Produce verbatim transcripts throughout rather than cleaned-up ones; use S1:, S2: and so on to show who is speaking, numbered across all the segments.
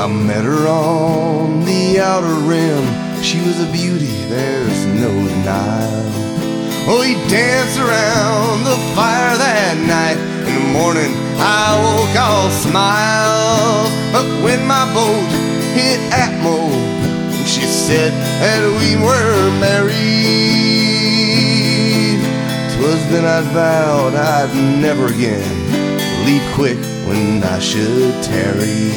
S1: I met her on the outer rim. She was a beauty, there's no denial. Oh, we danced around the fire that night. In the morning I woke all smiles. But when my boat hit Atmo, she said that we were married. 'Twas then I vowed I'd never again leave quick when I should tarry.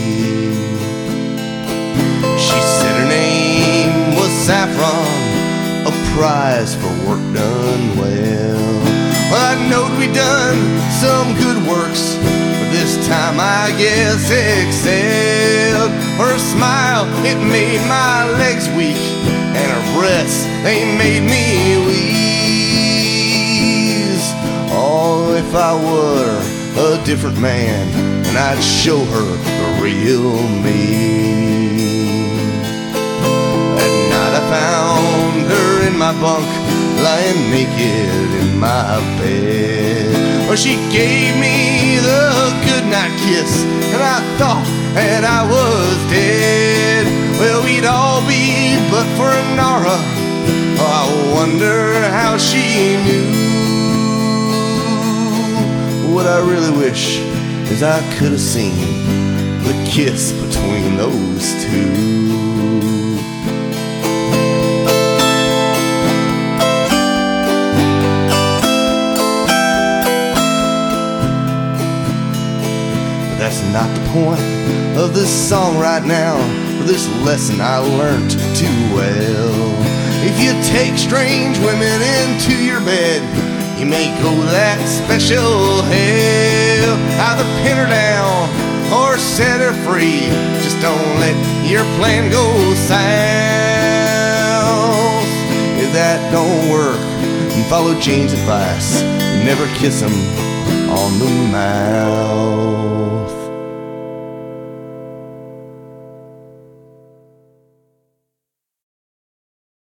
S1: She said her name was Saffron, a prize for work done well. Well, I knowed we'd done some good works, but this time I guess excelled. Her smile, it made my legs weak, and her breasts, they made me wheeze. Oh, if I were a different man, and I'd show her the real me. That night I found her in my bunk, lying naked in my bed. Well, she gave me the goodnight kiss, and I thought that I was dead. Well, we'd all be but for Nara. Oh, I wonder how she knew. What I really wish is I could have seen the kiss between those two. But that's not the point of this song right now, or this lesson I learned too well. If you take strange women into your bed, you may go that special hell. Either pin her down or set her free. Just don't let your plan go south. If that don't work, then follow Jane's advice. Never kiss him on the mouth.